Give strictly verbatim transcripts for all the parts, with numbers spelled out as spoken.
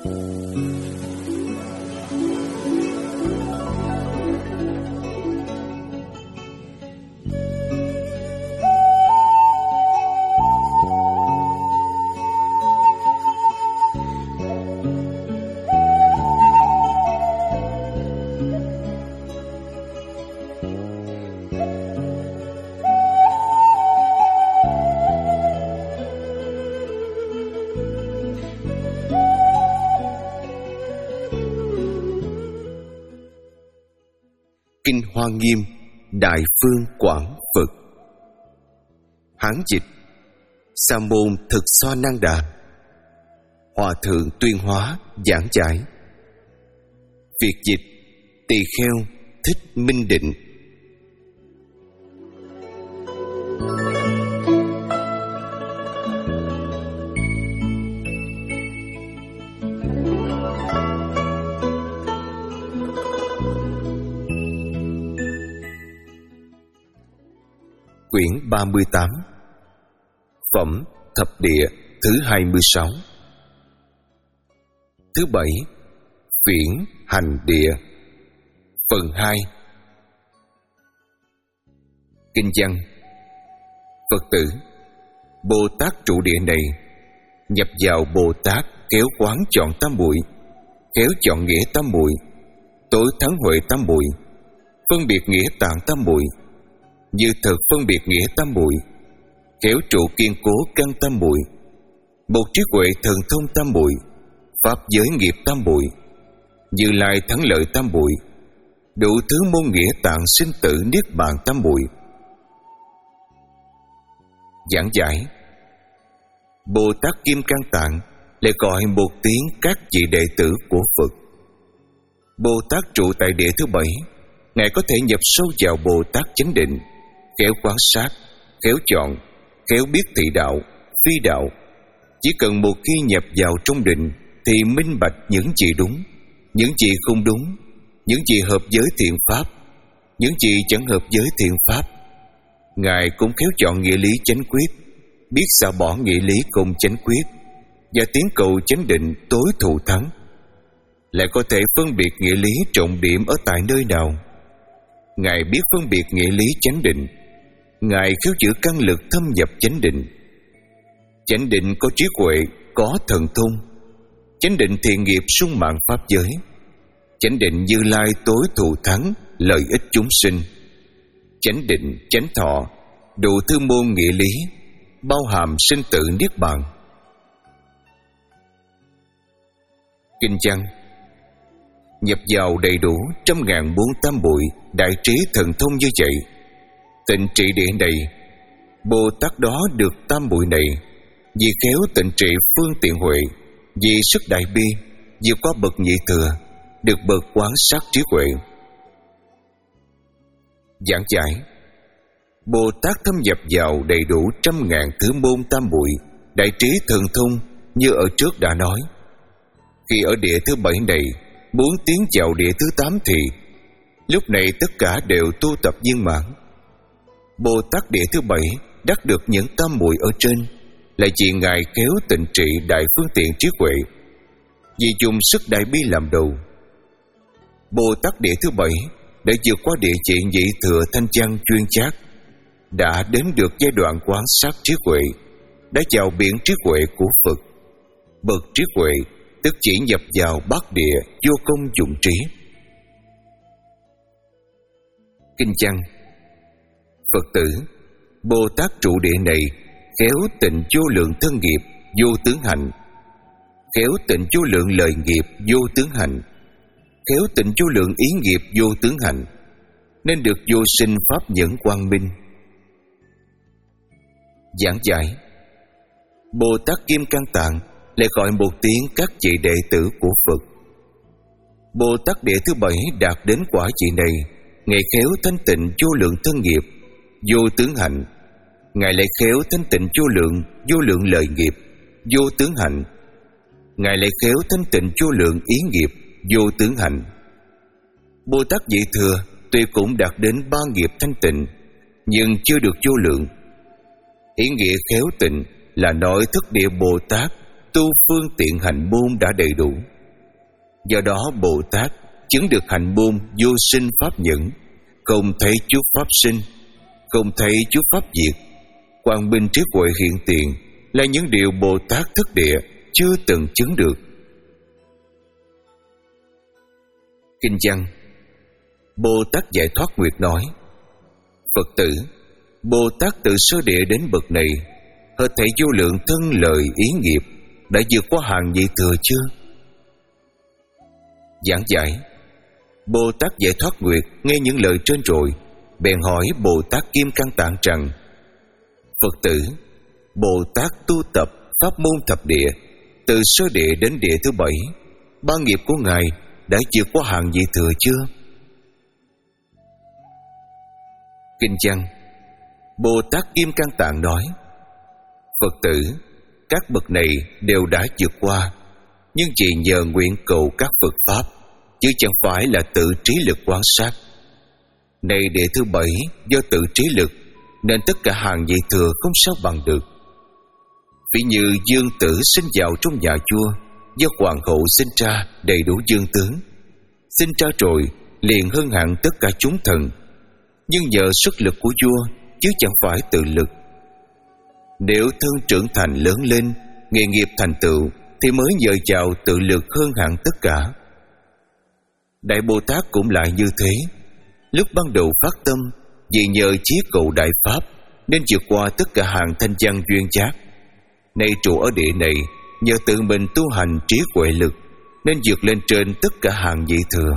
Kinh Hoa Nghiêm Đại Phương Quảng Phật. Hán dịch Sa môn Thực So Năng Đà. Hòa thượng Tuyên Hóa giảng giải. Việt dịch Tỳ Kheo Thích Minh Định. Quyển ba mươi tám. Phẩm Thập Địa thứ hai mươi sáu. Thứ bảy. Viễn Hành Địa. Phần hai. Kinh văn. Phật tử, Bồ Tát trụ địa này, nhập vào Bồ Tát khéo quán chọn tam muội, khéo chọn nghĩa tam muội, tối thắng huệ tam muội, phân biệt nghĩa tạng tam muội, như thực phân biệt nghĩa tam muội, khéo trụ kiên cố căn tam muội, một trí huệ thần thông tam muội, pháp giới nghiệp tam muội, Như Lai thắng lợi tam muội, đủ thứ môn nghĩa tạng sinh tử niết bàn tam muội. Giảng giải. Bồ Tát Kim Cang Tạng lại gọi một tiếng các vị đệ tử của Phật. Bồ Tát trụ tại địa thứ bảy, Ngài có thể nhập sâu vào Bồ Tát chánh định, khéo quan sát, khéo chọn, khéo biết thị đạo, phi đạo. Chỉ cần một khi nhập vào trong định thì minh bạch những gì đúng, những gì không đúng, những gì hợp với thiện pháp, những gì chẳng hợp với thiện pháp. Ngài cũng khéo chọn nghĩa lý chánh quyết, biết xả bỏ nghĩa lý không chánh quyết, và tiến cầu chánh định tối thù thắng. Lại có thể phân biệt nghĩa lý trọng điểm ở tại nơi nào. Ngài biết phân biệt nghĩa lý chánh định. Ngài khéo giữ căn lực thâm nhập chánh định. Chánh định có trí huệ, có thần thông. Chánh định thiện nghiệp sung mãn pháp giới. Chánh định Như Lai tối thù thắng, lợi ích chúng sinh. Chánh định, chánh thọ, đủ thứ môn nghĩa lý, bao hàm sinh tử niết bàn. Kinh văn. Nhập vào đầy đủ trăm ngàn bốn tam muội đại trí thần thông như vậy, tịnh trị địa này, Bồ Tát đó được tam muội này, vì khéo tịnh trị phương tiện huệ, vì sức đại bi, vượt qua bậc nhị thừa, được bậc quán sát trí huệ. Giảng giải. Bồ Tát thâm nhập vào đầy đủ trăm ngàn thứ môn tam muội đại trí thần thông như ở trước đã nói. Khi ở địa thứ bảy này muốn tiến vào địa thứ tám thì lúc này tất cả đều tu tập viên mãn. Bồ Tát địa thứ bảy đắc được những tam muội ở trên là vì Ngài khéo tịnh trị đại phương tiện trí huệ, vì dùng sức đại bi làm đầu. Bồ Tát địa thứ bảy đã vượt qua địa vị nhị thừa thanh văn chuyên chát, đã đến được giai đoạn quán sát trí huệ, đã vào biển trí huệ của Phật. Bậc trí huệ tức chỉ nhập vào bát địa vô công dụng trí. Kinh văn. Phật tử, Bồ Tát trụ địa này khéo tịnh vô lượng thân nghiệp vô tướng hạnh, khéo tịnh vô lượng lời nghiệp vô tướng hạnh, khéo tịnh vô lượng ý nghiệp vô tướng hạnh, nên được vô sinh pháp nhẫn quang minh. Giảng giải. Bồ Tát Kim Cang Tạng lại gọi một tiếng các vị đệ tử của Phật. Bồ Tát địa thứ bảy đạt đến quả vị này, Ngài khéo thanh tịnh vô lượng thân nghiệp vô tướng hạnh. Ngài lại khéo thanh tịnh vô lượng vô lượng lời nghiệp vô tướng hạnh. Ngài lại khéo thanh tịnh vô lượng ý nghiệp vô tướng hạnh. Bồ Tát vị thừa tuy cũng đạt đến ba nghiệp thanh tịnh, nhưng chưa được vô lượng. Ý nghĩa khéo tịnh là nói thức địa Bồ Tát tu phương tiện hạnh môn đã đầy đủ, Do đó Bồ Tát chứng được hạnh môn vô sinh pháp nhẫn, không thấy chút pháp sinh, không thấy chút pháp diệt. Quang minh trí huệ hiện tiền là những điều Bồ Tát thất địa chưa từng chứng được. Kinh văn: Bồ Tát Giải Thoát Nguyệt nói: Phật tử, Bồ Tát từ sơ địa đến bậc này, hết thảy vô lượng thân lời ý nghiệp đã vượt qua hàng nhị thừa chưa? Giảng giải: Bồ Tát Giải Thoát Nguyệt nghe những lời trên rồi, bèn hỏi Bồ Tát Kim Cang Tạng rằng: Phật tử, Bồ Tát tu tập pháp môn thập địa, từ sơ địa đến địa thứ bảy, ba nghiệp của Ngài đã vượt qua hàng nhị thừa chưa? Kinh văn: Bồ Tát Kim Cang Tạng nói: Phật tử, các bậc này đều đã vượt qua, nhưng chỉ nhờ nguyện cầu các Phật pháp, chứ chẳng phải là tự trí lực quan sát. Này địa thứ bảy do tự trí lực, nên tất cả hàng nhị thừa không sao bằng được. Ví như dương tử sinh vào trong nhà vua, do hoàng hậu sinh ra đầy đủ dương tướng, sinh ra rồi liền hơn hẳn tất cả chúng thần, nhưng nhờ sức lực của vua chứ chẳng phải tự lực. Nếu thân trưởng thành lớn lên, nghề nghiệp thành tựu, thì mới nhờ vào tự lực hơn hẳn tất cả. Đại Bồ Tát cũng lại như thế. Lúc ban đầu phát tâm, vì nhờ chí cầu đại pháp nên vượt qua tất cả hàng thanh văn duyên giác. Nay trụ ở địa này, nhờ tự mình tu hành trí huệ lực nên vượt lên trên tất cả hàng nhị thừa.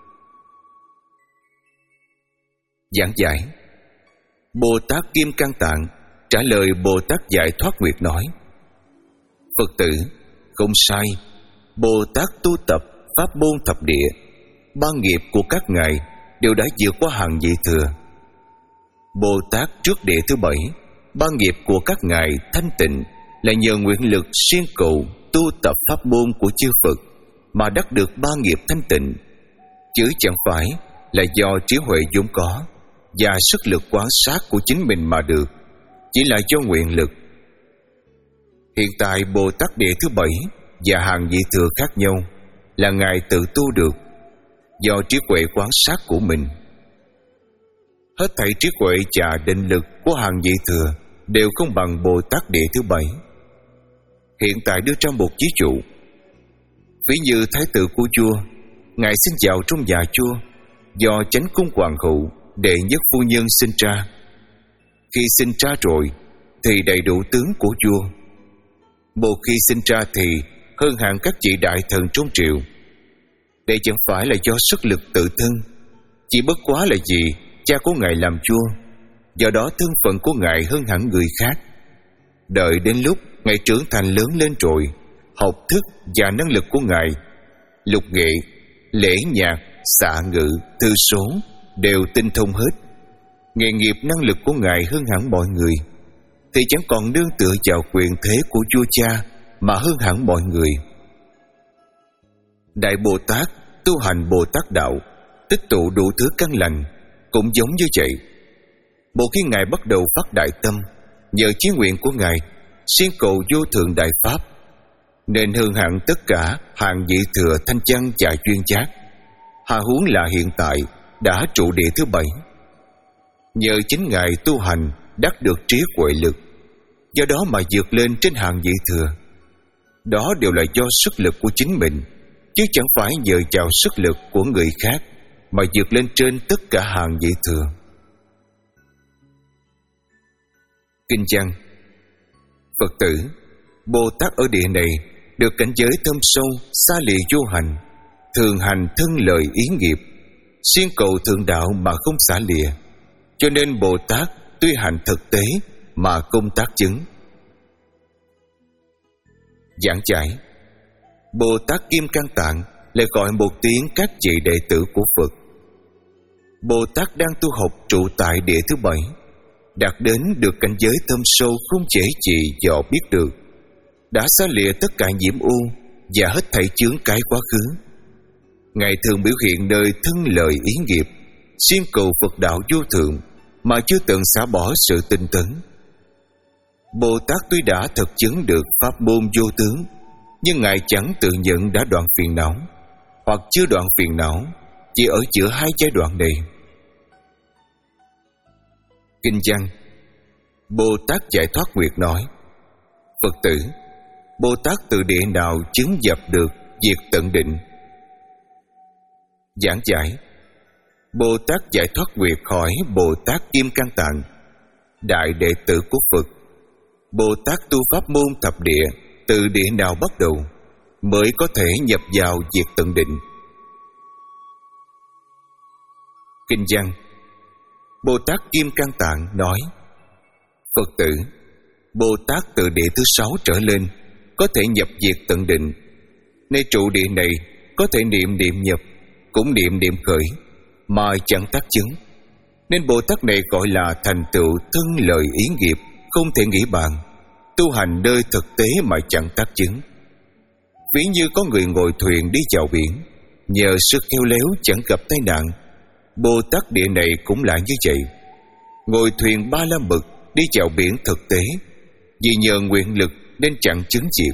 Giảng giải: Bồ Tát Kim Cang Tạng trả lời Bồ Tát Giải Thoát Nguyệt nói: Phật tử, không sai, Bồ Tát tu tập pháp môn thập địa, ba nghiệp của các ngài đều đã vượt qua hàng nhị thừa. Bồ Tát trước địa thứ bảy, ba nghiệp của các ngài thanh tịnh là nhờ nguyện lực siêng cầu tu tập pháp môn của chư Phật mà đắc được ba nghiệp thanh tịnh, chứ chẳng phải là do trí huệ vốn có và sức lực quan sát của chính mình mà được, chỉ là do nguyện lực. Hiện tại Bồ Tát địa thứ bảy và hàng nhị thừa khác nhau là ngài tự tu được do trí huệ quan sát của mình. Hết thảy trí huệ và định lực của hàng nhị thừa đều không bằng Bồ Tát địa thứ bảy. Hiện tại đưa ra một ví dụ. Ví như thái tử của vua, ngài sinh vào trong nhà vua do chánh cung hoàng hậu đệ nhất phu nhân sinh ra. Khi sinh ra rồi thì đầy đủ tướng của vua. Một khi sinh ra thì hơn hẳn các vị đại thần trong triều. Đây chẳng phải là do sức lực tự thân, chỉ bất quá là vì cha của ngài làm vua, do đó thân phận của ngài hơn hẳn người khác. Đợi đến lúc ngài trưởng thành lớn lên rồi, học thức và năng lực của ngài, lục nghệ, lễ nhạc, xạ ngữ, thư số đều tinh thông hết. Nghề nghiệp năng lực của ngài hơn hẳn mọi người, thì chẳng còn nương tựa vào quyền thế của vua cha mà hơn hẳn mọi người. Đại Bồ Tát tu hành Bồ Tát đạo, tích tụ đủ thứ căn lành, cũng giống như vậy. Một khi ngài bắt đầu phát đại tâm, nhờ chí nguyện của ngài siêng cầu vô thượng đại pháp, nên hơn hẳn tất cả hàng nhị thừa thanh văn và duyên giác. Hà huống là hiện tại đã trụ địa thứ bảy. Nhờ chính ngài tu hành đắc được trí huệ lực, do đó mà vượt lên trên hàng nhị thừa. Đó đều là do sức lực của chính mình, chứ chẳng phải nhờ vào sức lực của người khác mà vượt lên trên tất cả hàng nhị thừa. Kinh văn: Phật tử, Bồ Tát ở địa này được cảnh giới thâm sâu, xa lìa vô hành, thường hành thân lời ý nghiệp, siêng cầu thượng đạo mà không xả lìa, cho nên Bồ Tát tuy hành thực tế mà công tác chứng. Giảng giải: Bồ Tát Kim Cang Tạng lại gọi một tiếng các vị đệ tử của Phật. Bồ Tát đang tu học trụ tại địa thứ bảy, đạt đến được cảnh giới thâm sâu không dễ gì dò biết được, đã xả lìa tất cả nhiễm u và hết thảy chướng cái quá khứ. Ngài thường biểu hiện nơi thân lời ý nghiệp, siêng cầu Phật đạo vô thượng mà chưa từng xả bỏ sự tinh tấn. Bồ Tát tuy đã thực chứng được pháp môn vô tướng, nhưng ngài chẳng tự nhận đã đoạn phiền não, hoặc chưa đoạn phiền não, chỉ ở giữa hai giai đoạn này. Kinh văn: Bồ Tát Giải Thoát Nguyệt nói: Phật tử, Bồ Tát từ địa nào chứng dập được diệt tận định? Giảng giải: Bồ Tát Giải Thoát Nguyệt hỏi Bồ Tát Kim Cang Tạng, đại đệ tử của Phật: Bồ Tát tu pháp môn thập địa từ địa nào bắt đầu mới có thể nhập vào diệt tận định? Kinh văn: Bồ Tát Kim Cang Tạng nói: Phật tử, Bồ Tát từ địa thứ sáu trở lên có thể nhập diệt tận định. Nơi trụ địa này có thể niệm niệm nhập, cũng niệm niệm khởi, mà chẳng tác chứng, nên Bồ Tát này gọi là thành tựu thân lời ý nghiệp không thể nghĩ bàn, tu hành nơi thực tế mà chẳng tác chứng. Ví như có người ngồi thuyền đi vào biển, nhờ sức khéo léo chẳng gặp tai nạn. Bồ Tát địa này cũng là như vậy, ngồi thuyền ba la mật đi vào biển thực tế, vì nhờ nguyện lực nên chẳng chứng diệt.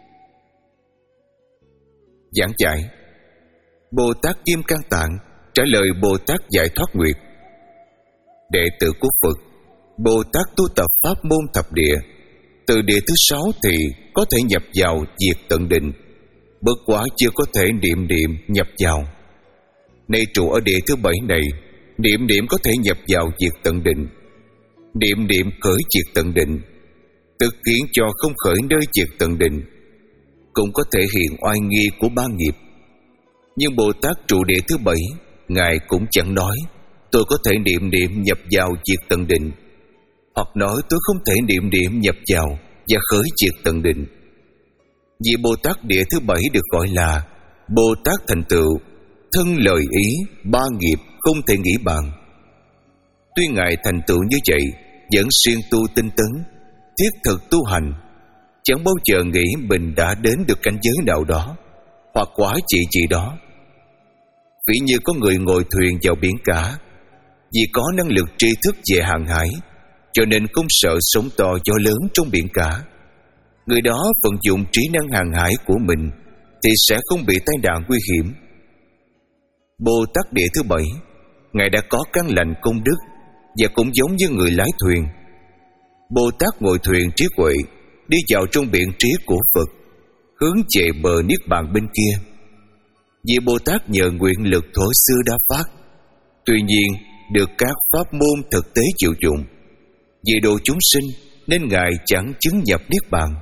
Giảng giải: Bồ Tát Kim Cang Tạng trả lời Bồ Tát Giải Thoát Nguyệt: Đệ tử của Phật, Bồ Tát tu tập pháp môn thập địa, từ địa thứ sáu thì có thể nhập vào diệt tận định, bất quá chưa có thể niệm niệm nhập vào. Nay trụ ở địa thứ bảy này, niệm niệm có thể nhập vào diệt tận định, niệm niệm khởi diệt tận định, thực khiến cho không khởi nơi diệt tận định, cũng có thể hiện oai nghi của ba nghiệp. Nhưng Bồ Tát trụ địa thứ bảy, Ngài cũng chẳng nói tôi có thể niệm niệm nhập vào diệt tận định, hoặc nói tôi không thể niệm niệm nhập vào và khởi diệt tận định. Vì Bồ Tát địa thứ bảy được gọi là Bồ Tát thành tựu thân lời ý ba nghiệp không thể nghĩ bàn. Tuy Ngài thành tựu như vậy, vẫn siêng tu tinh tấn, thiết thực tu hành, chẳng bao giờ nghĩ mình đã đến được cảnh giới nào đó hoặc quả trị gì đó. Ví như có người ngồi thuyền vào biển cả, vì có năng lực tri thức về hàng hải, cho nên không sợ sóng to gió lớn trong biển cả. Người đó vận dụng trí năng hàng hải của mình thì sẽ không bị tai nạn nguy hiểm. Bồ Tát địa thứ bảy, Ngài đã có căn lành công đức, và cũng giống như người lái thuyền. Bồ Tát ngồi thuyền trí huệ đi vào trong biển trí của Phật, hướng về bờ niết bàn bên kia. Vì Bồ Tát nhờ nguyện lực thuở xưa đã phát, tuy nhiên được các pháp môn thực tế chịu dụng, vì độ chúng sinh nên Ngài chẳng chứng nhập niết bàn.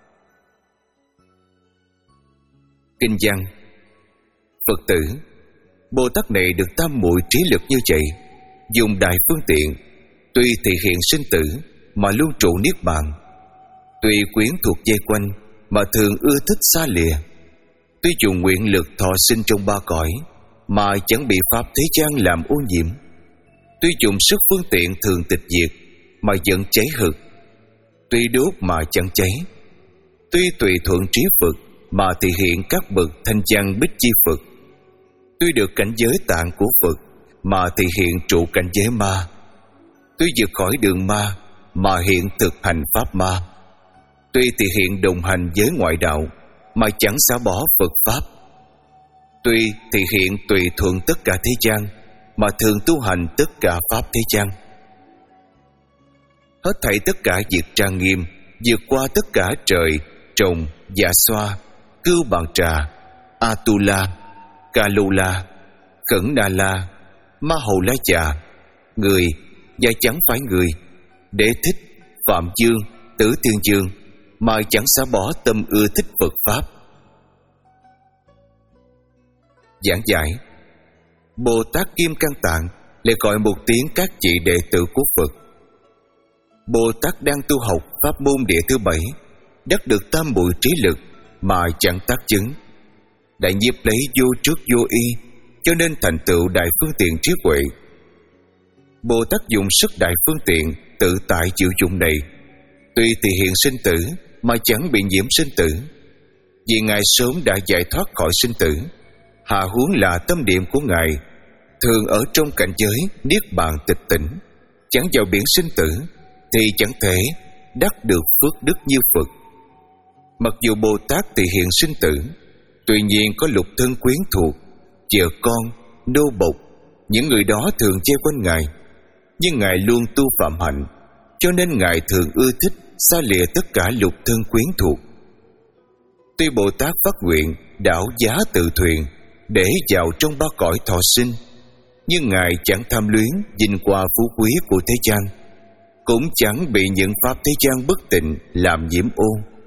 Kinh văn: Phật tử, Bồ Tát này được tam muội trí lực như vậy, dùng đại phương tiện, tuy thị hiện sinh tử mà luôn trụ niết bàn, tuy quyến thuộc dây quanh mà thường ưa thích xa lìa, tuy dùng nguyện lực thọ sinh trong ba cõi mà chẳng bị pháp thế gian làm ô nhiễm, tuy dùng sức phương tiện thường tịch diệt mà vẫn cháy hực, tuy đốt mà chẳng cháy, tuy tùy thuận trí Phật mà thị hiện các bậc thanh văn bích chi Phật, tuy được cảnh giới tạng của Phật mà thị hiện trụ cảnh giới ma, tuy vượt khỏi đường ma mà hiện thực hành pháp ma, tuy thị hiện đồng hành với ngoại đạo mà chẳng xả bỏ Phật pháp, tuy thị hiện tùy thuận tất cả thế gian mà thường tu hành tất cả pháp thế gian. Hết thảy tất cả việc trang nghiêm, vượt qua tất cả trời, trồng, dạ xoa, cưu bàn trà, Atula, Kalula, Khẩn Đà La, Ma Hầu La Chà, người và chẳng phải người, Đế Thích, Phạm Dương, Tử Thiên Dương mà chẳng xả bỏ tâm ưa thích Phật pháp. Giảng giải: Bồ Tát Kim Cang Tạng lại gọi một tiếng các vị đệ tử của Phật. Bồ Tát đang tu học pháp môn địa thứ bảy, đắc được tam muội trí lực mà chẳng tác chứng, đã nhiếp lấy vô trước vô y, cho nên thành tựu đại phương tiện trí huệ. Bồ Tát dùng sức đại phương tiện tự tại chịu dụng này, tuy thì hiện sinh tử mà chẳng bị nhiễm sinh tử, vì Ngài sớm đã giải thoát khỏi sinh tử. Hạ huống là tâm niệm của Ngài thường ở trong cảnh giới niết bàn tịch tỉnh, chẳng vào biển sinh tử, thì chẳng thể đắc được phước đức như Phật. Mặc dù Bồ Tát tỳ hiện sinh tử, Tuy nhiên có lục thân quyến thuộc, vợ con, nô bộc, những người đó thường chơi quanh Ngài. Nhưng Ngài luôn tu phạm hạnh, cho nên Ngài thường ưa thích xa lìa tất cả lục thân quyến thuộc. Tuy Bồ Tát phát nguyện đảo giá tự thuyền để vào trong ba cõi thọ sinh, nhưng Ngài chẳng tham luyến vinh hoa phú quý của thế gian, cũng chẳng bị những pháp thế gian bất tịnh làm nhiễm ô.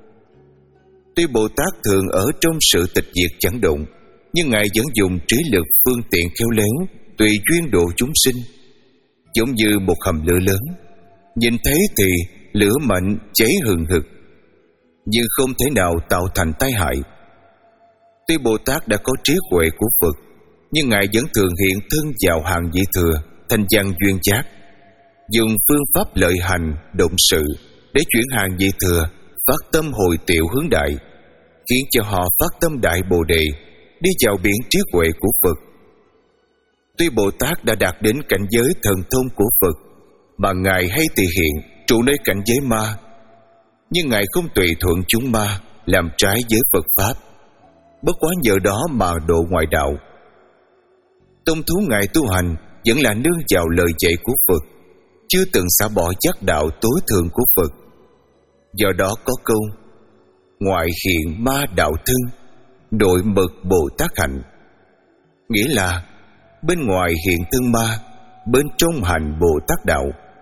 Tuy Bồ Tát thường ở trong sự tịch diệt chẳng động, nhưng Ngài vẫn dùng trí lực phương tiện khéo léo tùy duyên độ chúng sinh. Giống như một hầm lửa lớn, nhìn thấy thì lửa mạnh cháy hừng hực, nhưng không thể nào tạo thành tai hại. Tuy Bồ Tát đã có trí huệ của Phật, nhưng Ngài vẫn thường hiện thân vào hàng vị thừa, thành văn duyên giác, dùng phương pháp lợi hành động sự để chuyển hàng vị thừa phát tâm hồi tiệu hướng đại, khiến cho họ phát tâm đại Bồ Đề, đi vào biển trí huệ của Phật. Tuy Bồ Tát đã đạt đến cảnh giới thần thông của Phật, mà Ngài hay tỳ hiện trụ nơi cảnh giới ma, nhưng Ngài không tùy thuận chúng ma làm trái với Phật pháp, bất quá nhờ đó mà độ ngoại đạo. Tông thú Ngài tu hành vẫn là nương vào lời dạy của Phật, chưa từng xả bỏ giác đạo tối thượng của Phật. Do đó có câu ngoại hiện ma đạo thân, nội mật Bồ Tát hạnh, nghĩa là bên ngoài hiện thân ma, bên trong hành Bồ Tát đạo.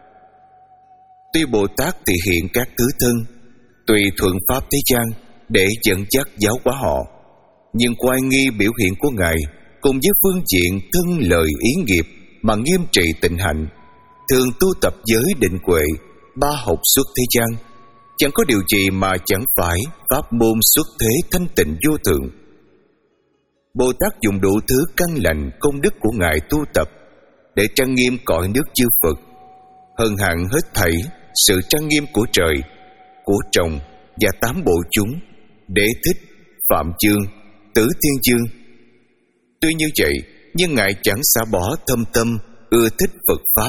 Tuy Bồ Tát thì hiện các thứ thân, tùy thuận pháp thế gian để dẫn dắt giáo hóa họ, nhưng oai nghi biểu hiện của Ngài cùng với phương diện thân lời ý nghiệp mà nghiêm trị tịnh hạnh, thường tu tập giới định huệ, ba học xuất thế gian, chẳng có điều gì mà chẳng phải pháp môn xuất thế thanh tịnh vô thượng. Bồ Tát dùng đủ thứ căn lành công đức của Ngài tu tập để trang nghiêm cõi nước chư Phật, hơn hẳn hết thảy sự trang nghiêm của trời, của trồng và tám bộ chúng, Đế Thích, Phạm Dương, Tứ Thiên Dương. Tuy như vậy, nhưng Ngài chẳng xả bỏ thâm tâm ưa thích Phật pháp.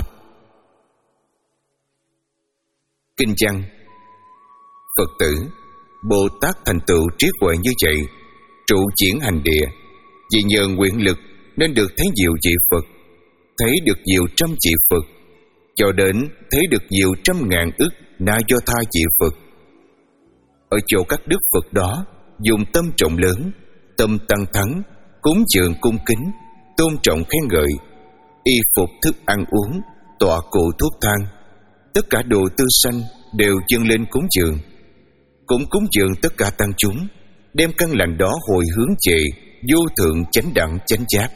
Kinh văn: Phật tử, Bồ Tát thành tựu trí huệ như vậy, trụ chuyển hành địa, vì nhờ nguyện lực nên được thấy nhiều vị Phật, thấy được nhiều trăm vị Phật, cho đến thấy được nhiều trăm ngàn ức na do tha vị Phật. Ở chỗ các đức Phật đó, dùng tâm trọng lớn, tâm tăng thắng, cúng dường cung kính, tôn trọng khen ngợi, y phục thức ăn uống, tọa cụ thuốc thang, tất cả đồ tư sanh đều dâng lên cúng dường. Cũng cúng dường tất cả tăng chúng, đem căn lành đó hồi hướng về vô thượng chánh đẳng chánh giác.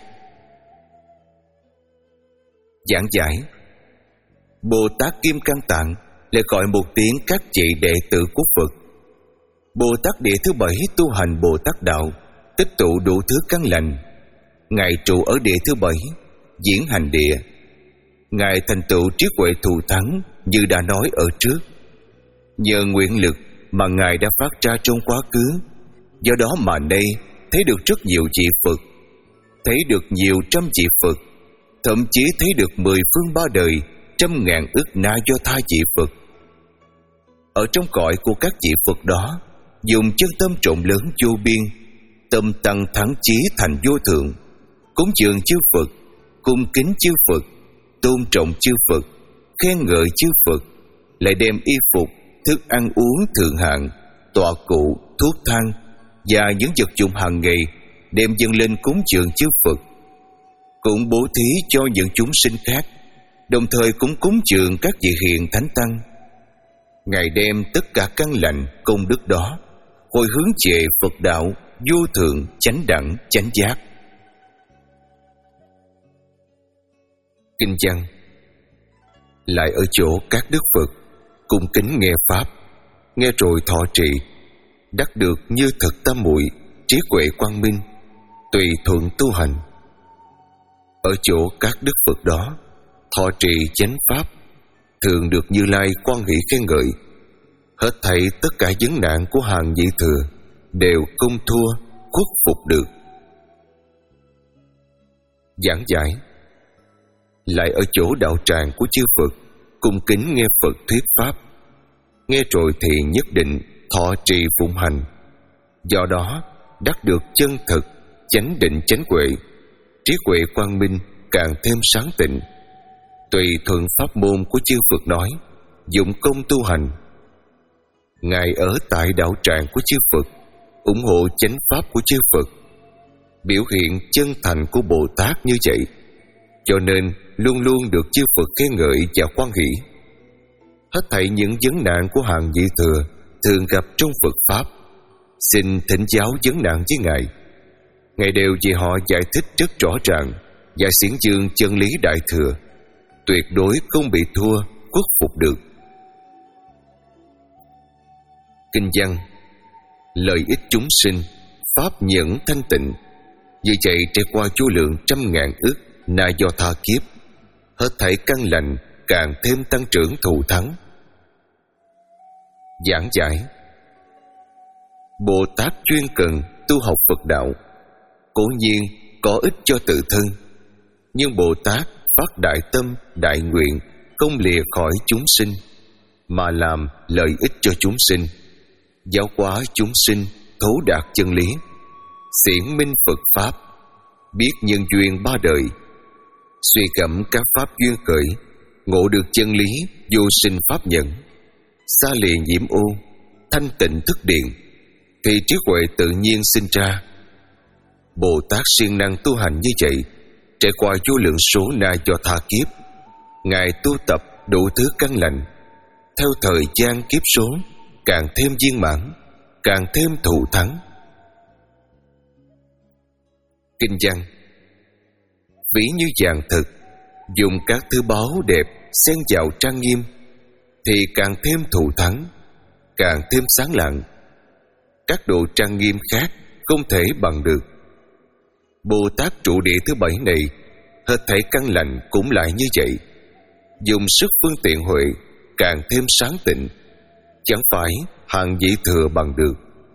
Giảng giải: Bồ Tát Kim Cang Tạng lại gọi một tiếng các vị đệ tử của Phật. Bồ Tát địa thứ bảy tu hành Bồ Tát đạo, tích tụ đủ thứ căn lành. Ngài trụ ở địa thứ bảy, diễn hành địa. Ngài thành tựu trí huệ thù thắng như đã nói ở trước. Nhờ nguyện lực mà Ngài đã phát ra trong quá khứ, do đó mà nay thấy được rất nhiều vị Phật, thấy được nhiều trăm vị Phật, thậm chí thấy được mười phương ba đời, trăm ngàn ức na do tha vị Phật. Ở trong cõi của các vị Phật đó, dùng chân tâm trộn lớn vô biên, tâm tăng thắng chí thành vô thượng, cúng dường chư Phật, cung kính chư Phật, tôn trọng chư Phật, khen ngợi chư Phật, lại đem y phục, thức ăn uống thượng hạng, tọa cụ, thuốc thang và những vật dụng hàng ngày đem dâng lên cúng dường chư Phật, cũng bố thí cho những chúng sinh khác, đồng thời cũng cúng dường các vị hiền thánh tăng. Ngài đem tất cả căn lành công đức đó hồi hướng về Phật đạo vô thượng chánh đẳng chánh giác. Kinh văn: Lại ở chỗ các đức Phật cung kính nghe pháp, nghe rồi thọ trì, đắc được như thật tam muội, trí huệ quang minh, tùy thuận tu hành. Ở chỗ các đức Phật đó thọ trì chánh pháp, thường được Như Lai quan hỷ khen ngợi, hết thảy tất cả vấn nạn của hàng vị thừa đều công thua khuất phục được. Giảng giải: Lại ở chỗ đạo tràng của chư Phật cung kính nghe Phật thuyết pháp, nghe rồi thì nhất định thọ trì phụng hành. Do đó đắc được chân thực, chánh định chánh huệ, trí huệ quang minh càng thêm sáng tịnh. Tùy thuận pháp môn của chư Phật nói, dụng công tu hành. Ngài ở tại đạo tràng của chư Phật, ủng hộ chánh pháp của chư Phật, biểu hiện chân thành của Bồ Tát như vậy, cho nên luôn luôn được chư Phật khen ngợi và hoan hỷ. Hết thảy những vấn nạn của hàng vị thừa thường gặp trong Phật pháp, xin thỉnh giáo vấn nạn với Ngài. Ngài đều vì họ giải thích rất rõ ràng và xiển dương chân lý đại thừa, tuyệt đối không bị thua, khuất phục được. Kinh văn: lợi ích chúng sinh, pháp nhẫn thanh tịnh. Như vậy trải qua vô lượng trăm ngàn ức na do tha kiếp, hết thảy căn lành càng thêm tăng trưởng thù thắng. Giảng giải: Bồ Tát chuyên cần tu học Phật đạo, cố nhiên có ích cho tự thân, nhưng Bồ Tát phát đại tâm đại nguyện không lìa khỏi chúng sinh, mà làm lợi ích cho chúng sinh, giáo hóa chúng sinh thấu đạt chân lý, xiển minh Phật pháp, biết nhân duyên ba đời, suy gẫm các pháp duyên khởi, ngộ được chân lý vô sinh pháp nhẫn, xa lìa nhiễm ô, thanh tịnh thức điện, thì trí huệ tự nhiên sinh ra. Bồ Tát siêng năng tu hành như vậy, trải qua vô lượng số na do tha kiếp, Ngài tu tập đủ thứ căn lành, theo thời gian kiếp số càng thêm viên mãn, càng thêm thù thắng. Kinh văn: ví như vàng thực, dùng các thứ báu đẹp xen vào trang nghiêm, thì càng thêm thù thắng, càng thêm sáng lạng. Các đồ trang nghiêm khác không thể bằng được. Bồ Tát trụ địa thứ bảy này, hết thảy căn lành cũng lại như vậy, dùng sức phương tiện huệ càng thêm sáng tịnh, chẳng phải hàng vị thừa bằng được.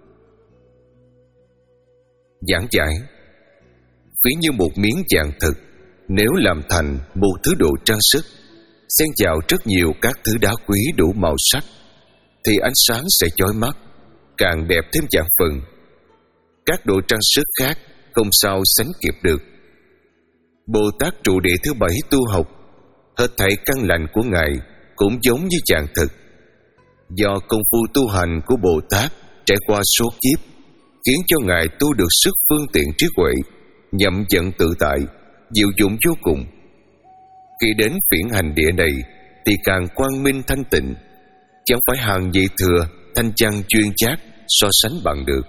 Giảng giải: ví như một miếng vàng thực, nếu làm thành một thứ đồ trang sức, xen vào rất nhiều các thứ đá quý đủ màu sắc, thì ánh sáng sẽ chói mắt, càng đẹp thêm vạn phần. Các đồ trang sức khác không sao sánh kịp được. Bồ Tát trụ địa thứ bảy tu học, hết thảy căn lành của Ngài cũng giống như vàng thực. Do công phu tu hành của Bồ Tát trải qua số kiếp, khiến cho Ngài tu được sức phương tiện trí huệ, nhậm vận tự tại, diệu dụng vô cùng. Khi đến phiển hành địa này thì càng quang minh thanh tịnh, chẳng phải hàng vị thừa thanh văn chuyên chát so sánh bằng được.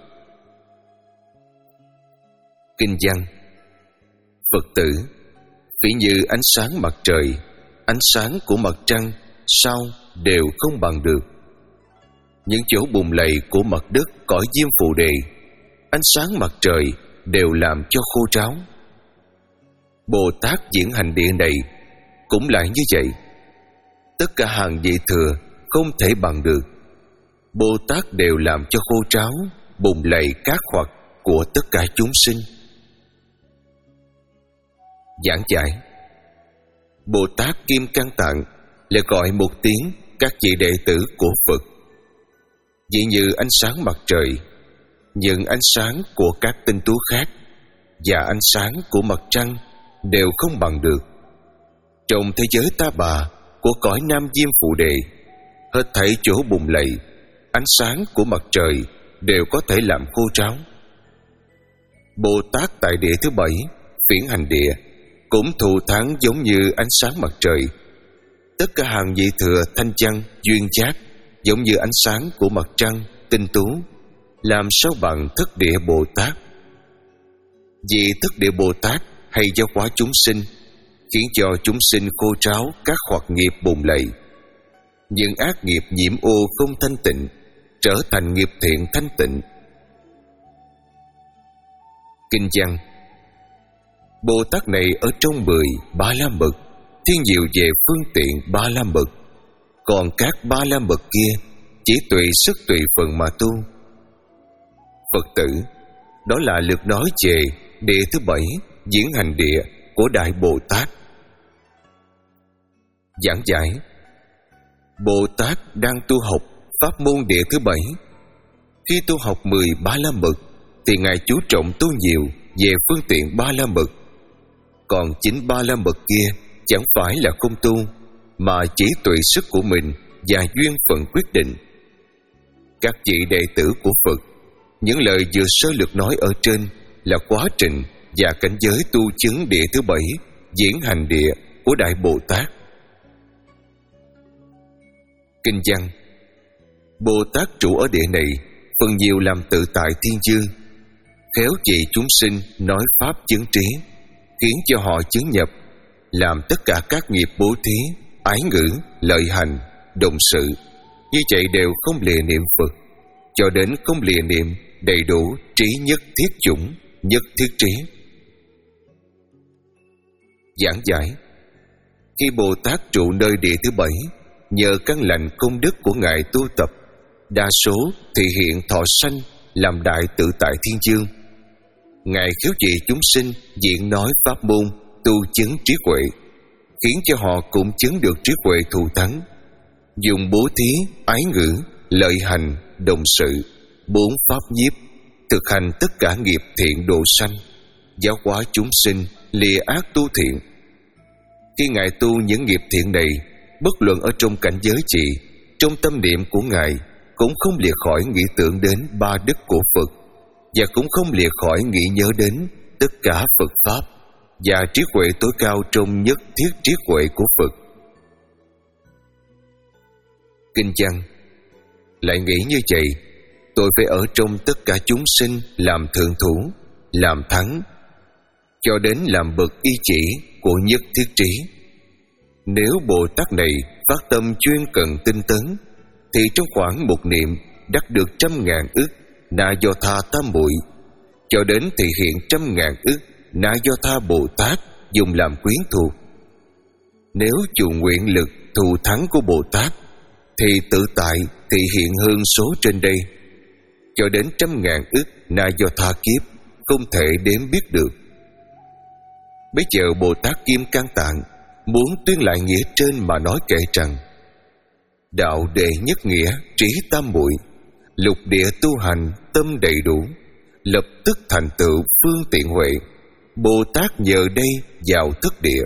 Kinh văn: Phật tử, ví như ánh sáng mặt trời, ánh sáng của mặt trăng, sao đều không bằng được. Những chỗ bùn lầy của mặt đất cõi diêm phù đề, ánh sáng mặt trời đều làm cho khô ráo. Bồ Tát diễn hành địa này cũng lại như vậy. Tất cả hàng vị thừa không thể bằng được. Bồ Tát đều làm cho khô ráo, bùn lầy cát hoặc của tất cả chúng sinh. Giảng giải: Bồ Tát Kim Cang Tạng lại gọi một tiếng các vị đệ tử của Phật. Vì như ánh sáng mặt trời, nhưng ánh sáng của các tinh tú khác và ánh sáng của mặt trăng đều không bằng được. Trong thế giới ta bà của cõi Nam Diêm Phù Đề, hết thảy chỗ bùn lầy, ánh sáng của mặt trời đều có thể làm khô ráo. Bồ Tát tại địa thứ bảy, phiển hành địa, cũng thù thắng giống như ánh sáng mặt trời. Tất cả hàng vị thừa thanh văn duyên chát giống như ánh sáng của mặt trăng tinh tú, làm sao bằng thất địa Bồ Tát. Vì thất địa Bồ Tát hay giáo hóa chúng sinh, khiến cho chúng sinh khô ráo các hoạt nghiệp bùn lầy. Những ác nghiệp nhiễm ô không thanh tịnh trở thành nghiệp thiện thanh tịnh. Kinh văn: Bồ Tát này ở trong mười ba la mật, thiên diệu về phương tiện ba la mật, còn các ba la mật kia chỉ tùy sức tùy phần mà tu. Phật tử, đó là lượt nói về địa thứ bảy, diễn hành địa của Đại Bồ Tát. Giảng giải: Bồ Tát đang tu học pháp môn địa thứ bảy. Khi tu học mười ba la mật thì Ngài chú trọng tu nhiều về phương tiện Ba La Mật. Còn chính Ba La Mật kia chẳng phải là không tu, mà chỉ tùy sức của mình và duyên phận quyết định. Các vị đệ tử của Phật, những lời vừa sơ lược nói ở trên là quá trình và cảnh giới tu chứng địa thứ bảy, diễn hành địa của Đại Bồ Tát. Kinh văn: Bồ Tát trụ ở địa này, phần nhiều làm tự tại thiên dương, khéo trị chúng sinh nói pháp chứng trí, khiến cho họ chứng nhập, làm tất cả các nghiệp bố thí, ái ngữ, lợi hành, động sự, như vậy đều không lìa niệm Phật, cho đến không lìa niệm đầy đủ trí nhất thiết chủng, nhất thiết trí. Giảng giải: Khi Bồ Tát trụ nơi địa thứ bảy, nhờ căn lành công đức của Ngài tu tập, đa số thì hiện thọ sanh làm đại tự tại thiên dương. Ngài khiếu trị chúng sinh diện nói pháp môn tu chứng trí huệ, khiến cho họ cũng chứng được trí huệ thù thắng, dùng bố thí, ái ngữ, lợi hành, đồng sự, bốn pháp nhiếp, thực hành tất cả nghiệp thiện độ sanh, giáo hóa chúng sinh lìa ác tu thiện. Khi Ngài tu những nghiệp thiện này, bất luận ở trong cảnh giới gì, trong tâm niệm của Ngài cũng không lìa khỏi nghĩ tưởng đến ba đức của Phật, và cũng không lìa khỏi nghĩ nhớ đến tất cả Phật pháp và trí huệ tối cao trong nhất thiết trí huệ của Phật. Kinh văn: Lại nghĩ như vậy, tôi phải ở trong tất cả chúng sinh làm thượng thủ, làm thắng, cho đến làm bậc y chỉ của nhất thiết trí. Nếu Bồ Tát này phát tâm chuyên cần tinh tấn, thì trong khoảng một niệm đắc được trăm ngàn ức Na Do Tha Tam Muội, cho đến thì hiện trăm ngàn ức Na Do Tha Bồ Tát dùng làm quyến thuộc. Nếu chủ nguyện lực thù thắng của Bồ Tát, thì tự tại thì hiện hơn số trên đây, cho đến trăm ngàn ức Na Do Tha kiếp không thể đếm biết được. Bây giờ Bồ Tát Kim Cang Tạng muốn tuyên lại nghĩa trên mà nói kể rằng: Đạo đệ nhất nghĩa trí tam muội, lục địa tu hành tâm đầy đủ, lập tức thành tựu phương tiện huệ, Bồ Tát nhờ đây vào thất địa.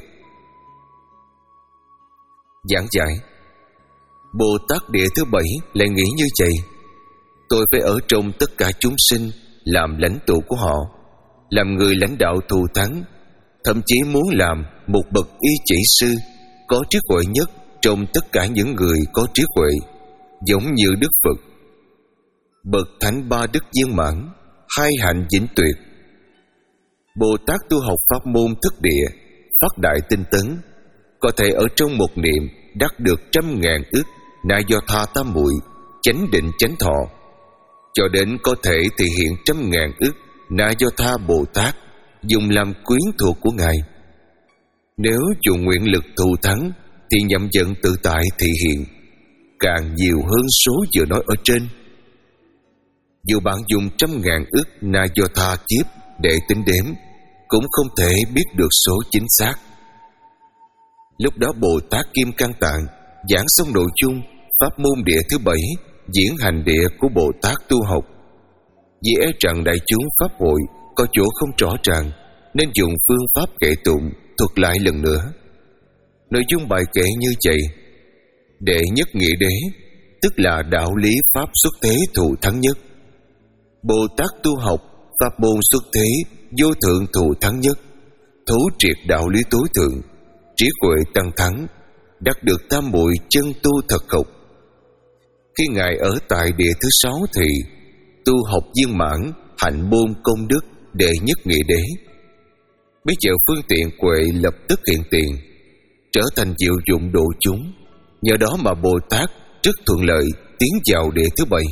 Giảng giải: Bồ Tát địa thứ bảy lại nghĩ như vậy: Tôi phải ở trong tất cả chúng sinh làm lãnh tụ của họ, làm người lãnh đạo thù thắng, thậm chí muốn làm một bậc y chỉ sư có trí huệ nhất trong tất cả những người có trí huệ, giống như Đức Phật. Bậc thánh ba đức viên mãn, hai hạnh vĩnh tuyệt. Bồ Tát tu học pháp môn thức địa, phát đại tinh tấn, có thể ở trong một niệm đắc được trăm ngàn ức Na Do Tha Tam Muội, chánh định chánh thọ, cho đến có thể thể hiện trăm ngàn ức Na Do Tha Bồ Tát dùng làm quyến thuộc của Ngài. Nếu dùng nguyện lực thù thắng, thì nhậm dẫn tự tại thị hiện càng nhiều hơn số vừa nói ở trên. Dù bạn dùng trăm ngàn ức Na Do Tha kiếp để tính đếm, cũng không thể biết được số chính xác. Lúc đó Bồ Tát Kim Cang Tạng giảng xong nội dung pháp môn địa thứ bảy, diễn hành địa của Bồ Tát tu học. Vì e rằng đại chúng pháp hội có chỗ không rõ ràng, nên dùng phương pháp kệ tụng thuật lại lần nữa. Nội dung bài kệ như vậy: Đệ nhất nghĩa đế, tức là đạo lý pháp xuất thế thù thắng nhất. Bồ Tát tu học pháp môn xuất thế vô thượng thù thắng nhất, thấu triệt đạo lý tối thượng, trí huệ tăng thắng, đắc được tam muội chân tu thật học. Khi Ngài ở tại địa thứ sáu thì tu học viên mãn hạnh môn công đức đệ nhất nghĩa đế. Bây giờ phương tiện huệ lập tức hiện tiền, trở thành diệu dụng độ chúng. Nhờ đó mà Bồ Tát rất thuận lợi tiến vào địa thứ bảy.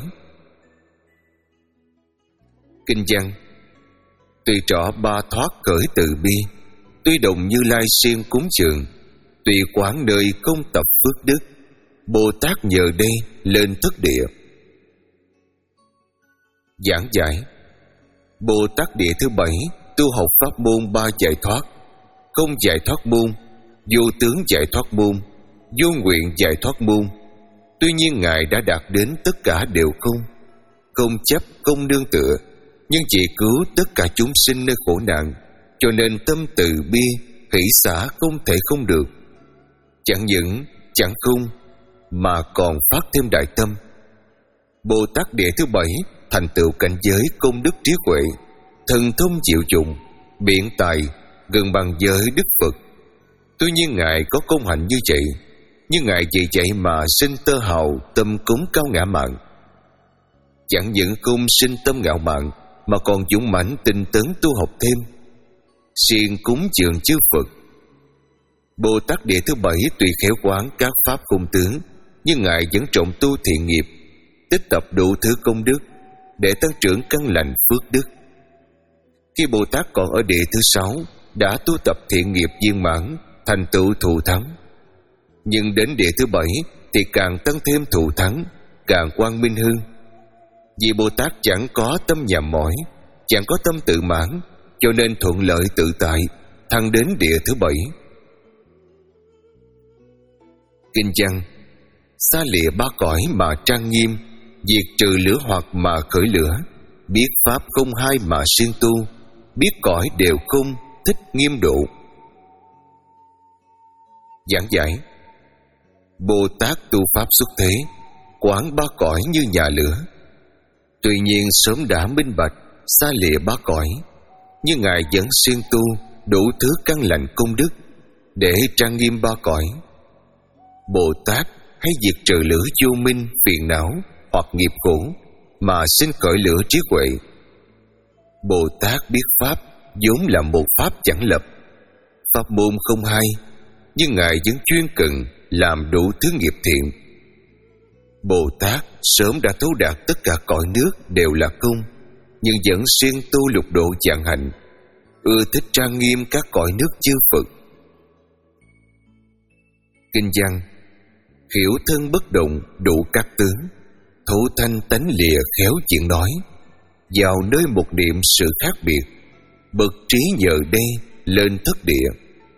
Kinh văn: Tùy trọ ba thoát cởi từ bi, tuy đồng Như Lai siêng cúng dường, tùy quán nơi không tập phước đức, Bồ Tát nhờ đây lên thất địa. Giảng giải: Bồ Tát địa thứ bảy tu học pháp môn ba giải thoát: không giải thoát môn, vô tướng giải thoát môn, vô nguyện giải thoát môn. Tuy nhiên Ngài đã đạt đến tất cả đều không, không chấp, không nương tựa, nhưng chỉ cứu tất cả chúng sinh nơi khổ nạn, cho nên tâm từ bi, hỷ xả không thể không được. Chẳng những chẳng không, mà còn phát thêm đại tâm. Bồ Tát Địa thứ bảy thành tựu cảnh giới công đức trí huệ, thần thông diệu dụng, biện tài gần bằng với Đức Phật. Tuy nhiên Ngài có công hạnh như vậy, nhưng Ngài vì vậy mà sinh tơ hào tâm cúng cao ngã mạn. Chẳng những không sinh tâm ngạo mạn, mà còn dũng mãnh tinh tấn tu học thêm, siêng cúng dường chư Phật. Bồ Tát Địa thứ bảy tùy khéo quán các pháp không tướng, nhưng Ngài vẫn trọng tu thiện nghiệp, tích tập đủ thứ công đức để tăng trưởng căn lành phước đức. Khi Bồ Tát còn ở địa thứ sáu đã tu tập thiện nghiệp viên mãn, thành tựu thù thắng, nhưng đến địa thứ bảy thì càng tăng thêm thù thắng, càng quang minh hơn. Vì Bồ Tát chẳng có tâm nhàm mỏi, chẳng có tâm tự mãn, cho nên thuận lợi tự tại, thăng đến địa thứ bảy. Kinh văn: xa lìa ba cõi mà trang nghiêm, diệt trừ lửa hoặc mà khởi lửa, biết pháp không hai mà siêng tu, biết cõi đều không thích nghiêm độ. Giảng giải: Bồ Tát tu pháp xuất thế, quán ba cõi như nhà lửa. Tuy nhiên sớm đã minh bạch xa lìa ba cõi, nhưng Ngài vẫn siêng tu đủ thứ căn lành công đức để trang nghiêm ba cõi. Bồ Tát hay diệt trừ lửa vô minh, phiền não hoặc nghiệp khổ mà sinh khởi lửa trí huệ. Bồ Tát biết pháp vốn là một pháp chẳng lập, pháp môn không hai, nhưng Ngài vẫn chuyên cần làm đủ thứ nghiệp thiện. Bồ Tát sớm đã thấu đạt tất cả cõi nước đều là không, nhưng vẫn siêng tu lục độ vạn hạnh, ưa thích trang nghiêm các cõi nước chư Phật. Kinh văn: khiểu thân bất động đủ các tướng, thủ thanh tánh lìa khéo chuyện nói, vào nơi một niệm sự khác biệt, bậc trí nhờ đây lên thất địa.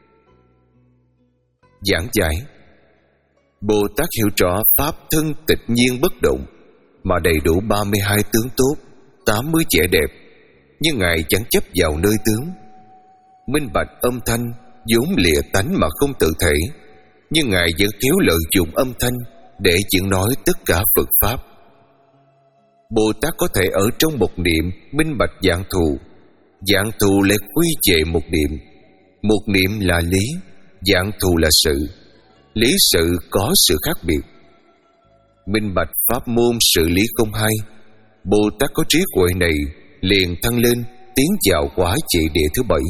Giảng giải: Bồ Tát hiểu rõ pháp thân tịch nhiên bất động, mà đầy đủ ba mươi hai tướng tốt, tám mươi vẻ đẹp, nhưng Ngài chẳng chấp vào nơi tướng. Minh bạch âm thanh vốn lìa tánh mà không tự thể, nhưng Ngài vẫn khéo lợi dụng âm thanh để diễn nói tất cả Phật pháp. Bồ Tát có thể ở trong một niệm minh bạch dạng thù, dạng thù lại quy về một niệm. Một niệm là lý, dạng thù là sự, lý sự có sự khác biệt. Minh bạch pháp môn sự lý không hai, Bồ Tát có trí huệ này liền thăng lên, tiến vào quả trị địa thứ bảy.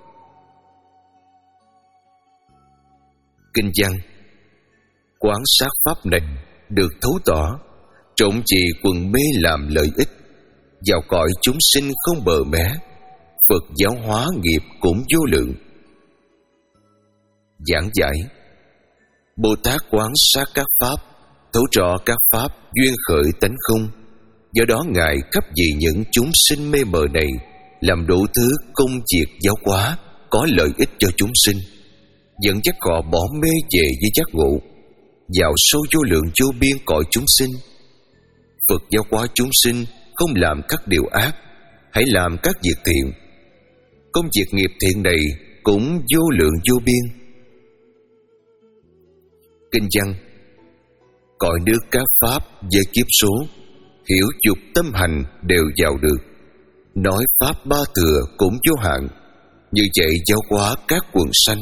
Kinh văn: quán sát pháp này được thấu tỏ, trộn trì quần mê làm lợi ích, vào cõi chúng sinh không bờ mé, Phật giáo hóa nghiệp cũng vô lượng. Giảng giải: Bồ Tát quán sát các pháp, thấu rõ các pháp duyên khởi tánh không, do đó Ngài khắp vì những chúng sinh mê mờ này, làm đủ thứ công việc giáo hóa có lợi ích cho chúng sinh, dẫn dắt họ bỏ mê về với giác ngộ, vào sâu vô lượng vô biên cõi chúng sinh. Phật giáo hóa chúng sinh không làm các điều ác, hãy làm các việc thiện. Công việc nghiệp thiện này cũng vô lượng vô biên. Kinh văn: cõi nước các pháp với kiếp số, hiểu dục tâm hành đều vào được, nói pháp ba thừa cũng vô hạn, như vậy giáo hóa các quần sanh.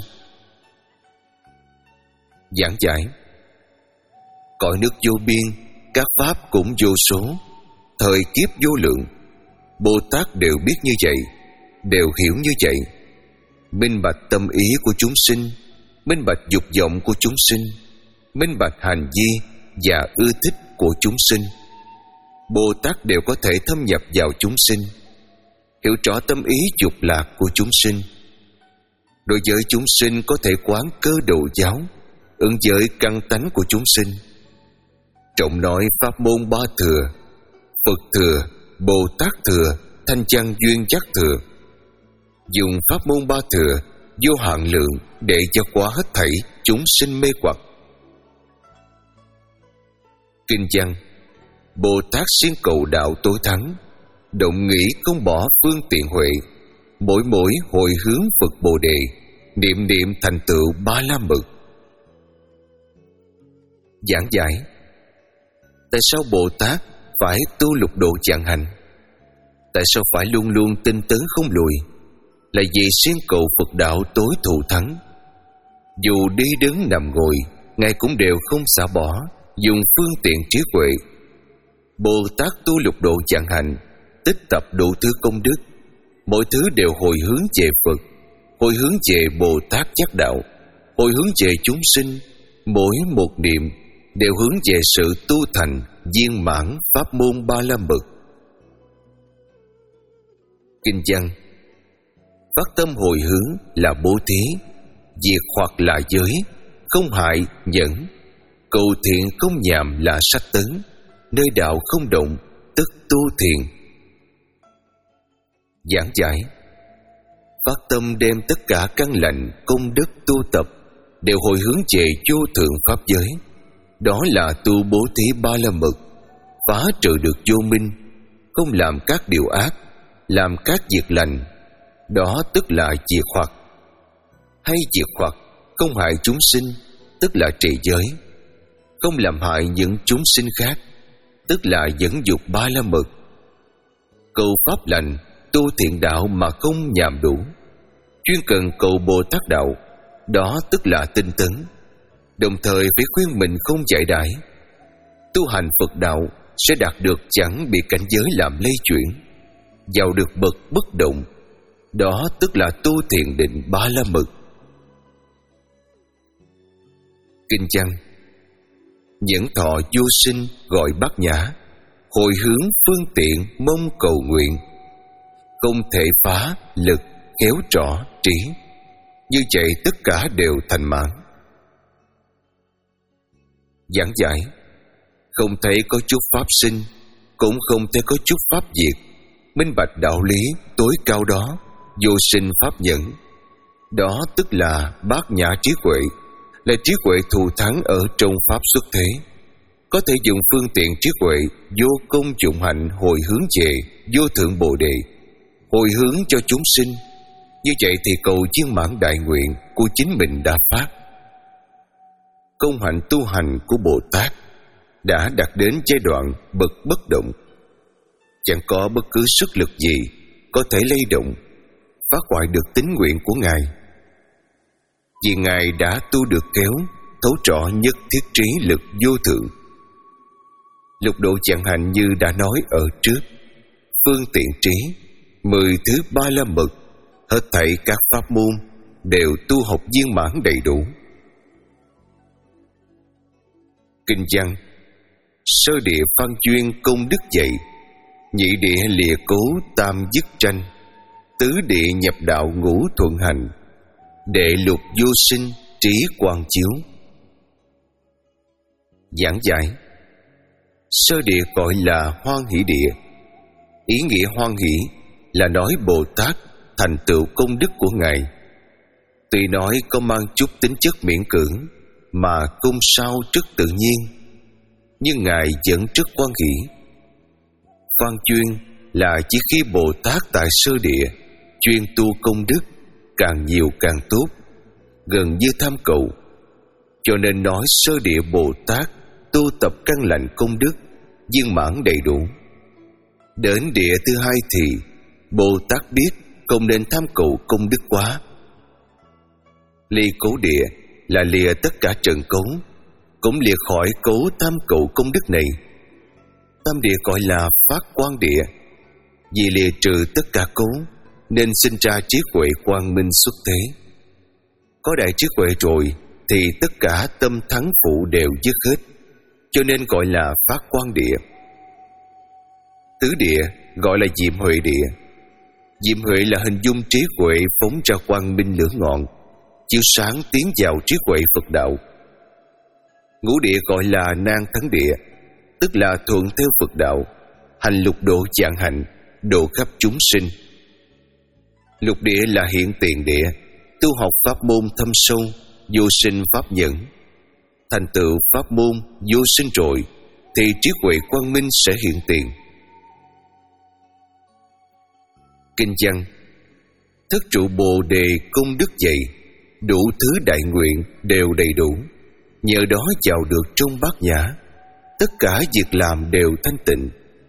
Giảng giải: cõi nước vô biên, các pháp cũng vô số, thời kiếp vô lượng, Bồ Tát đều biết như vậy, đều hiểu như vậy. Minh bạch tâm ý của chúng sinh, minh bạch dục vọng của chúng sinh, minh bạch hành vi và ưa thích của chúng sinh, Bồ Tát đều có thể thâm nhập vào chúng sinh, hiểu rõ tâm ý dục lạc của chúng sinh. Đối với chúng sinh có thể quán cơ độ giáo, ứng với căn tánh của chúng sinh. Trọng nói pháp môn ba thừa: Phật thừa, Bồ Tát thừa, Thanh Văn Duyên Giác thừa. Dùng pháp môn ba thừa vô hạn lượng để cho quá hết thảy chúng sinh mê hoặc. Kinh văn: Bồ Tát siêng cầu đạo tối thắng, động nghĩ không bỏ phương tiện huệ, mỗi mỗi hồi hướng Phật Bồ Đề, niệm niệm thành tựu Ba La Mật. Giảng giải: tại sao Bồ Tát phải tu lục độ chẳng hành? Tại sao phải luôn luôn tinh tấn không lùi? Là vì siêng cầu Phật đạo tối thù thắng. Dù đi đứng nằm ngồi, Ngài cũng đều không xả bỏ, dùng phương tiện trí huệ. Bồ Tát tu lục độ chẳng hành, tích tập đủ thứ công đức, mọi thứ đều hồi hướng về Phật, hồi hướng về Bồ Tát giác đạo, hồi hướng về chúng sinh. Mỗi một niệm đều hướng về sự tu thành viên mãn pháp môn Ba La Mật. Kinh văn: phát tâm hồi hướng là bố thí, diệt hoặc là giới, không hại nhẫn, cầu thiện không nhàm là sách tấn, nơi đạo không động tức tu thiền. Giảng giải: phát tâm đem tất cả căn lành công đức tu tập đều hồi hướng về vô thượng pháp giới, đó là tu bố thí Ba La Mật, phá trừ được vô minh, không làm các điều ác, làm các việc lành, đó tức là diệt hoặc. Hay diệt hoặc không hại chúng sinh, tức là trì giới, không làm hại những chúng sinh khác, tức là dẫn dục Ba La Mật. Cầu pháp lành, tu thiện đạo mà không nhàm đủ, chuyên cần cầu Bồ Tát đạo, đó tức là tinh tấn. Đồng thời phải khuyên mình không chạy đãi. Tu hành Phật đạo sẽ đạt được chẳng bị cảnh giới làm lây chuyển, vào được bậc bất động, đó tức là tu thiền định Ba La Mật. Kinh văn: nhẫn thọ vô sinh gọi bát nhã, hồi hướng phương tiện mong cầu nguyện, không thể phá lực khéo trỏ trí, như vậy tất cả đều thành mãn. Giảng giải: không thấy có chút pháp sinh, cũng không thấy có chút pháp diệt, minh bạch đạo lý tối cao đó, vô sinh pháp nhẫn, đó tức là bát nhã trí huệ, là trí huệ thù thắng ở trong pháp xuất thế, có thể dùng phương tiện trí huệ vô công dụng hạnh hồi hướng về vô thượng Bồ Đề, hồi hướng cho chúng sinh. Như vậy thì cầu viên mãn đại nguyện của chính mình đã phát. Công hạnh tu hành của Bồ Tát đã đạt đến giai đoạn bậc bất động, chẳng có bất cứ sức lực gì có thể lay động, phá hoại được tín nguyện của Ngài. Vì Ngài đã tu được kéo, thấu rõ nhất thiết trí lực vô thượng. Lục độ chẳng hành như đã nói ở trước, phương tiện trí, mười thứ Ba La Mật, hết thảy các pháp môn đều tu học viên mãn đầy đủ. Kinh văn: sơ địa phan duyên công đức dậy, nhị địa lìa cố tam dứt tranh, tứ địa nhập đạo ngũ thuận hành, đệ lục vô sinh trí quang chiếu. Giảng giải: sơ địa gọi là hoan hỷ địa. Ý nghĩa hoan hỷ là nói Bồ Tát thành tựu công đức của Ngài. Tuy nói có mang chút tính chất miễn cưỡng, mà không sao rất tự nhiên, nhưng Ngài vẫn rất hoan hỷ. Phan chuyên là chỉ khi Bồ Tát tại sơ địa chuyên tu công đức, càng nhiều càng tốt, gần như tham cầu, cho nên nói sơ địa Bồ Tát tu tập căn lành công đức viên mãn đầy đủ. Đến địa thứ hai thì Bồ Tát biết không nên tham cầu công đức quá. Ly cố địa là lìa tất cả trần cấu, cũng lìa khỏi cố tham cầu công đức này. Tam địa gọi là phát quang địa, vì lìa trừ tất cả cố nên sinh ra trí huệ quang minh xuất thế. Có đại trí huệ rồi thì tất cả tâm thắng phụ đều dứt hết, cho nên gọi là phát quang địa. Tứ địa gọi là diệm huệ địa. Diệm huệ là hình dung trí huệ phóng ra quang minh lửa ngọn, chiếu sáng tiến vào trí huệ Phật đạo. Ngũ địa gọi là nan thắng địa, tức là thuận theo Phật đạo, hành lục độ dạng hạnh, độ khắp chúng sinh. Lục địa là hiện tiền địa, tu học pháp môn thâm sâu, vô sinh pháp nhẫn. Thành tựu pháp môn vô sinh rồi thì trí huệ quang minh sẽ hiện tiền. Kinh văn: thất trụ Bồ đề công đức dày, đủ thứ đại nguyện đều đầy đủ, nhờ đó vào được trong bát nhã, tất cả việc làm đều thanh tịnh.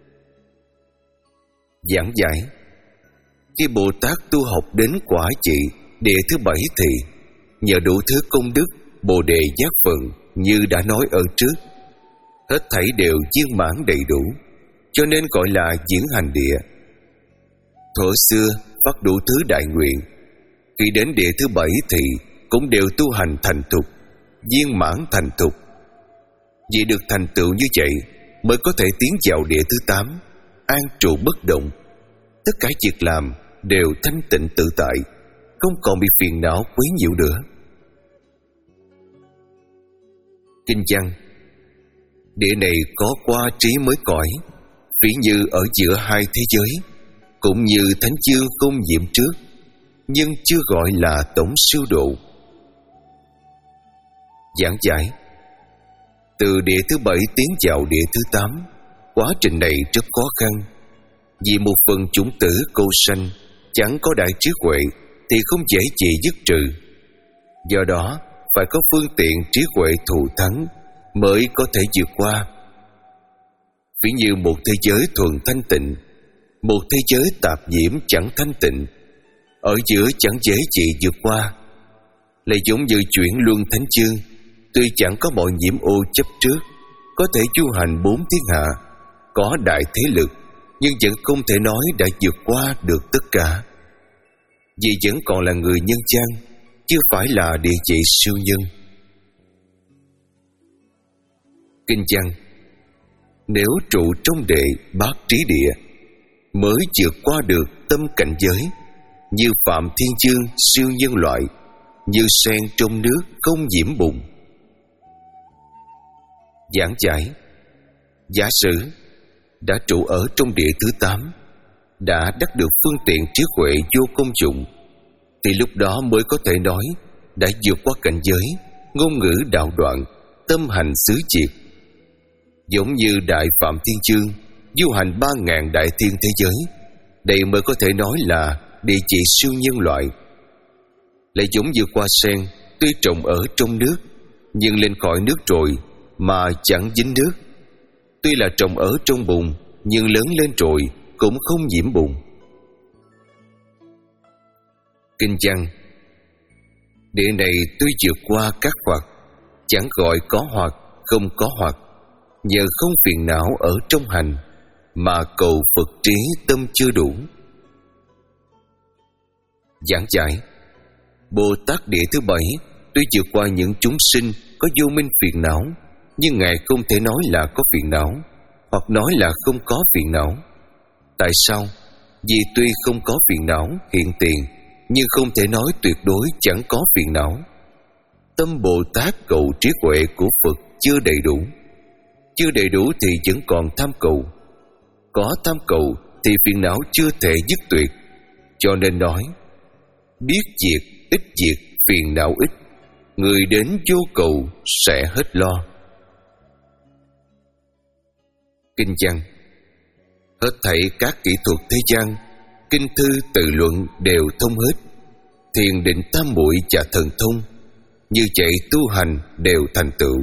Giảng giải: khi Bồ Tát tu học đến quả vị địa thứ bảy thì nhờ đủ thứ công đức Bồ đề giác phần như đã nói ở trước, hết thảy đều viên mãn đầy đủ, cho nên gọi là diễn hành địa. Thuở xưa phát đủ thứ đại nguyện, khi đến địa thứ bảy thì cũng đều tu hành thành thục, viên mãn thành thục. Vì được thành tựu như vậy mới có thể tiến vào địa thứ tám, an trụ bất động. Tất cả việc làm đều thanh tịnh tự tại, không còn bị phiền não quấy nhiễu nữa. Kinh văn: địa này có qua trí mới cõi, ví như ở giữa hai thế giới, cũng như thánh chương không nhiễm trước, nhưng chưa gọi là tổng siêu độ. Giảng giải: từ địa thứ bảy tiến vào địa thứ tám, quá trình này rất khó khăn. Vì một phần chủng tử cô sanh chẳng có đại trí huệ thì không dễ gì dứt trừ. Do đó phải có phương tiện trí huệ thù thắng mới có thể vượt qua. Ví như một thế giới thuần thanh tịnh, một thế giới tạp nhiễm chẳng thanh tịnh, ở giữa chẳng dễ gì vượt qua. Lại giống như chuyển luân thánh chương, tuy chẳng có mọi nhiễm ô chấp trước, có thể du hành bốn thiên hạ, có đại thế lực, nhưng vẫn không thể nói đã vượt qua được tất cả, vì vẫn còn là người nhân gian, chưa phải là địa vị siêu nhân. Kinh văn: nếu trụ trong đệ bát trí địa, mới vượt qua được tâm cảnh giới, như phạm thiên chương siêu nhân loại, như sen trong nước không nhiễm bùn. Giảng giải: giả sử đã trụ ở trong địa thứ tám, đã đắc được phương tiện trí huệ vô công dụng, thì lúc đó mới có thể nói đã vượt qua cảnh giới, ngôn ngữ đạo đoạn, tâm hành xứ triệt. Giống như đại phạm thiên chương du hành ba ngàn đại thiên thế giới, đây mới có thể nói là địa chỉ siêu nhân loại. Lại giống như hoa sen, tuy trồng ở trong nước, nhưng lên khỏi nước rồi mà chẳng dính nước. Tuy là trồng ở trong bùn, nhưng lớn lên rồi cũng không nhiễm bùn. Kinh văn: địa này tuy vượt qua các hoặc, chẳng gọi có hoặc không có hoặc, nhờ không phiền não ở trong hành, mà cầu Phật trí tâm chưa đủ. Giảng giải: Bồ Tát địa thứ bảy tuy vượt qua những chúng sinh có vô minh phiền não, nhưng Ngài không thể nói là có phiền não, hoặc nói là không có phiền não. Tại sao? Vì tuy không có phiền não hiện tiền, nhưng không thể nói tuyệt đối chẳng có phiền não. Tâm Bồ Tát cầu trí huệ của Phật chưa đầy đủ. Chưa đầy đủ thì vẫn còn tham cầu. Có tham cầu thì phiền não chưa thể dứt tuyệt. Cho nên nói: biết diệt ít diệt phiền não ít, người đến vô cầu sẽ hết lo. Kinh văn: hết thảy các kỹ thuật thế gian, kinh thư từ luận đều thông hết. Thiền định tam muội và thần thông, như vậy tu hành đều thành tựu.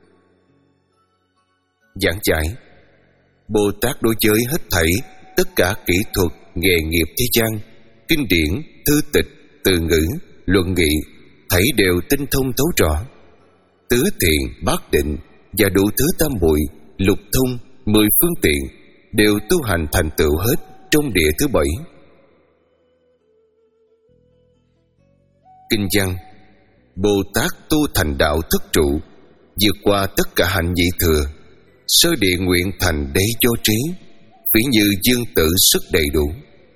Giảng giải: Bồ Tát đối với hết thảy tất cả kỹ thuật nghề nghiệp thế gian, kinh điển, thư tịch, từ ngữ, luận nghị, thảy đều tinh thông thấu rõ. Tứ thiện, bát định và đủ thứ tam muội, lục thông, mười phương tiện đều tu hành thành tựu hết trong địa thứ bảy. Kinh văn: Bồ Tát tu thành đạo thất trụ, vượt qua tất cả hạnh vị thừa, sơ địa nguyện thành đế do trí, ví như dương tử sức đầy đủ.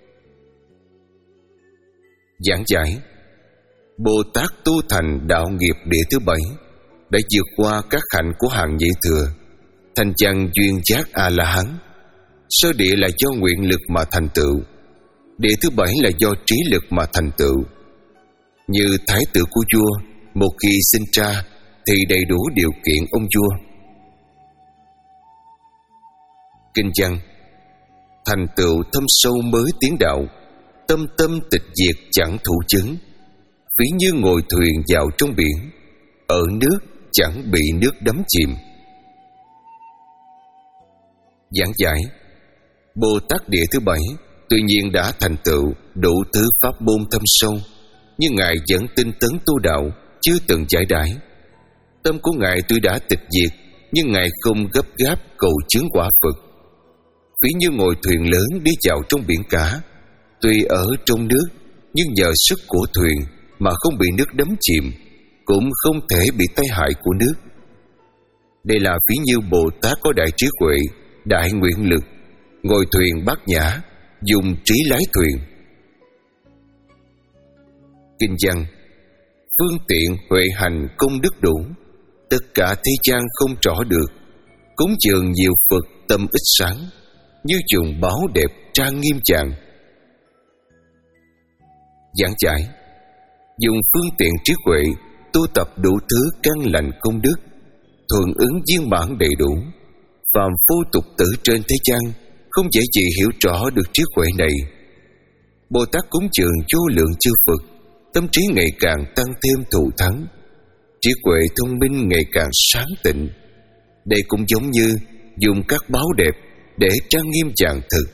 Giảng giải: Bồ Tát tu thành đạo nghiệp địa thứ bảy, đã vượt qua các hạnh của hàng vị thừa, thành chân duyên giác A-la-hán. Sơ địa là do nguyện lực mà thành tựu, địa thứ bảy là do trí lực mà thành tựu. Như thái tử của vua, một khi sinh ra thì đầy đủ điều kiện ông vua. Kinh văn: thành tựu thâm sâu mới tiến đạo, tâm tâm tịch diệt chẳng thủ chứng. Ví như ngồi thuyền vào trong biển, ở nước chẳng bị nước đắm chìm. Giảng giải: Bồ Tát Địa thứ bảy tuy nhiên đã thành tựu đủ thứ pháp môn thâm sâu, nhưng Ngài vẫn tinh tấn tu đạo, chưa từng giải đãi. Tâm của Ngài tuy đã tịch diệt, nhưng Ngài không gấp gáp cầu chứng quả Phật. Ví như ngồi thuyền lớn đi vào trong biển cả, tuy ở trong nước, nhưng nhờ sức của thuyền mà không bị nước đắm chìm, cũng không thể bị tai hại của nước. Đây là ví như Bồ Tát có đại trí huệ, đại nguyện lực, ngồi thuyền bát nhã, dùng trí lái thuyền. Kinh văn: Phương tiện huệ hành công đức đủ, tất cả thế gian không trỏ được. Cúng dường nhiều Phật tâm ít sáng, như dùng báo đẹp trang nghiêm chàng. Giảng giải: Dùng phương tiện trí huệ tu tập đủ thứ căn lành công đức, thuận ứng viên mãn đầy đủ. Phàm phu tục tử trên thế gian không dễ gì hiểu rõ được trí huệ này. Bồ Tát cúng dường vô lượng chư Phật, tâm trí ngày càng tăng thêm thù thắng, trí huệ thông minh ngày càng sáng tịnh. Đây cũng giống như dùng các báo đẹp để trang nghiêm chàng thực.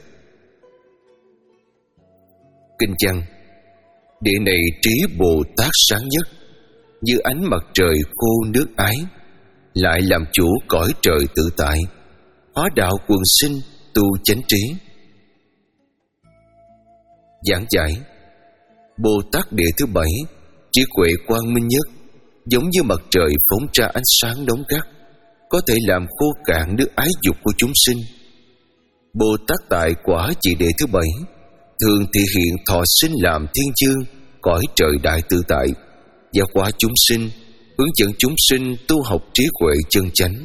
Kinh văn: Địa này trí Bồ Tát sáng nhất, như ánh mặt trời khô nước ái, lại làm chủ cõi trời tự tại, hóa đạo quần sinh tu chánh trí. Giảng giải: Bồ Tát Địa thứ bảy trí huệ quang minh nhất, giống như mặt trời phóng ra ánh sáng nóng gắt, có thể làm khô cạn nước ái dục của chúng sinh. Bồ Tát tại quả vị địa thứ bảy thường thể hiện thọ sinh làm thiên chương, cõi trời đại tự tại, giáo hóa chúng sinh, hướng dẫn chúng sinh tu học trí huệ chân chánh.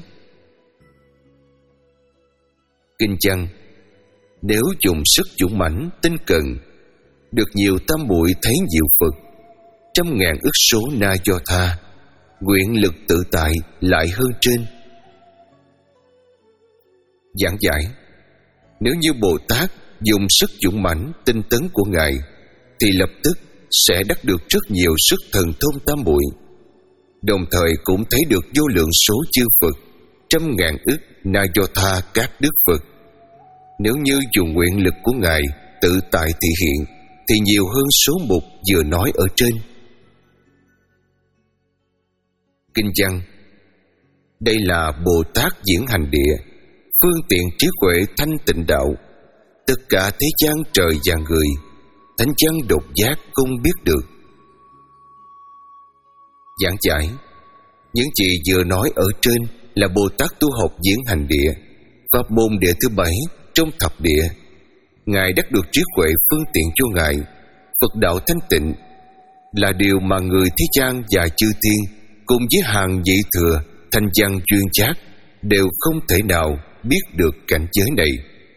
Kinh văn: Nếu dùng sức dũng mãnh tinh cần, được nhiều tam muội thấy nhiều Phật, trăm ngàn ức số na do tha, nguyện lực tự tại lại hơn trên. Giảng giải: Nếu như Bồ Tát dùng sức dũng mãnh tinh tấn của Ngài, thì lập tức sẽ đắc được rất nhiều sức thần thông tam muội, đồng thời cũng thấy được vô lượng số chư Phật, trăm ngàn ức na do tha các đức Phật. Nếu như dùng nguyện lực của Ngài tự tại thị hiện, thì nhiều hơn số mục vừa nói ở trên. Kinh văn: Đây là Bồ Tát diễn hành địa, phương tiện trí huệ thanh tịnh đạo, tất cả thế gian trời và người, thánh văn độc giác không biết được. Giảng giải: Những gì vừa nói ở trên là Bồ Tát tu học diễn hành địa, pháp môn địa thứ bảy trong thập địa. Ngài đắc được trí huệ phương tiện cho Ngài, Phật đạo thanh tịnh, là điều mà người thế gian và chư thiên cùng với hàng vị thừa, thanh văn chuyên giác đều không thể nào biết được cảnh giới này.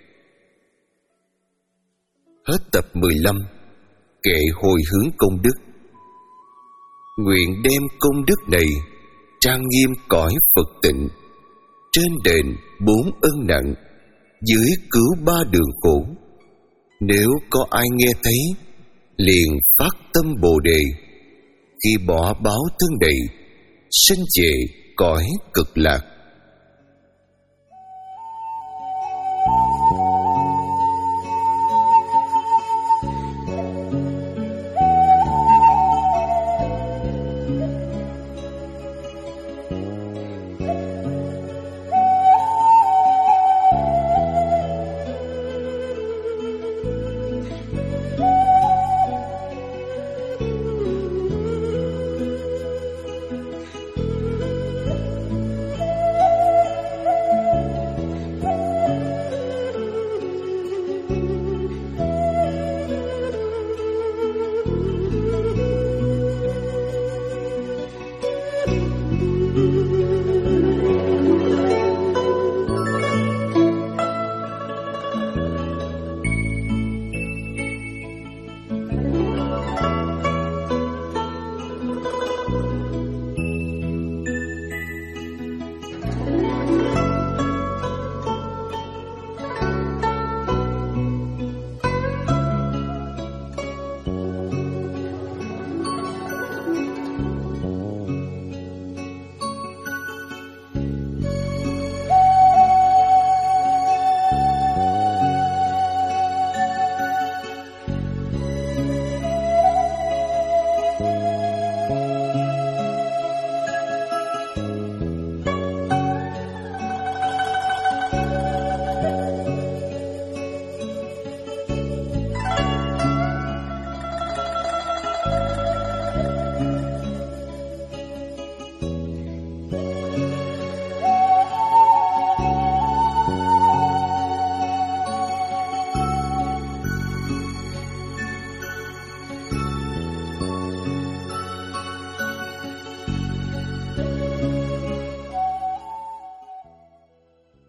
Hết tập mười lăm. Kệ hồi hướng công đức. Nguyện đem công đức này trang nghiêm cõi Phật tịnh, trên đền bốn ân nặng, dưới cứu ba đường khổ. Nếu có ai nghe thấy, liền phát tâm Bồ đề, khi bỏ báo thân đầy, sinh về cõi cực lạc.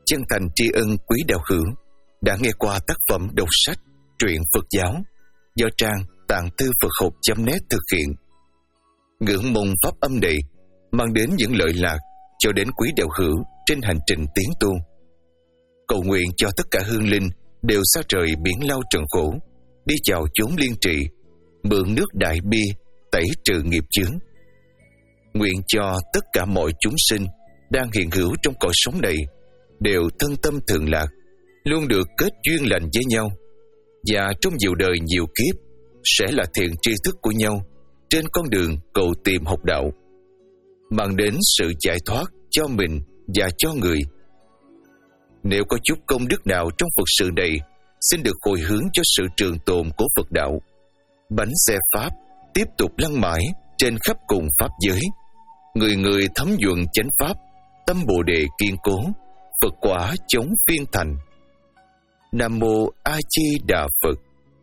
chân thành tri ân quý đạo hữu đã nghe qua tác phẩm đọc sách truyện Phật giáo do trang tạng thư Phật học chấm net thực hiện. Ngưỡng mong pháp âm này mang đến những lợi lạc cho đến quý đạo hữu trên hành trình tiến tu. Cầu nguyện cho tất cả hương linh đều xa trời biển lao trần khổ, đi vào chốn liên trị, mượn nước đại bi tẩy trừ nghiệp chướng. Nguyện cho tất cả mọi chúng sinh đang hiện hữu trong cõi sống này đều thân tâm thường lạc, luôn được kết duyên lành với nhau, và trong nhiều đời nhiều kiếp sẽ là thiện tri thức của nhau trên con đường cầu tìm học đạo, mang đến sự giải thoát cho mình và cho người. Nếu có chút công đức nào trong Phật sự này, xin được hồi hướng cho sự trường tồn của Phật đạo. Bánh xe Pháp tiếp tục lăn mãi trên khắp cùng Pháp giới, người người thấm nhuận chánh Pháp, tâm Bồ Đề kiên cố, Phật quả chống phiên thành. Nam Mô A Di Đà Phật.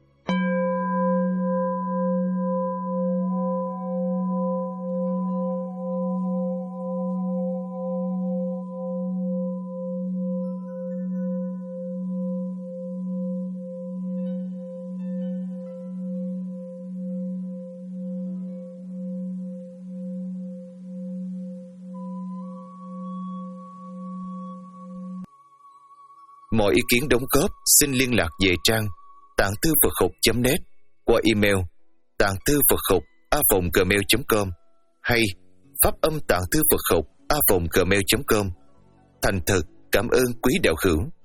Mọi ý kiến đóng góp xin liên lạc về trang tạng thư Phật học chấm net qua email tạng thư Phật học a vòng gmail chấm com hay pháp âm tạng thư Phật học a vòng gmail chấm com. Thành thật cảm ơn quý đạo hữu.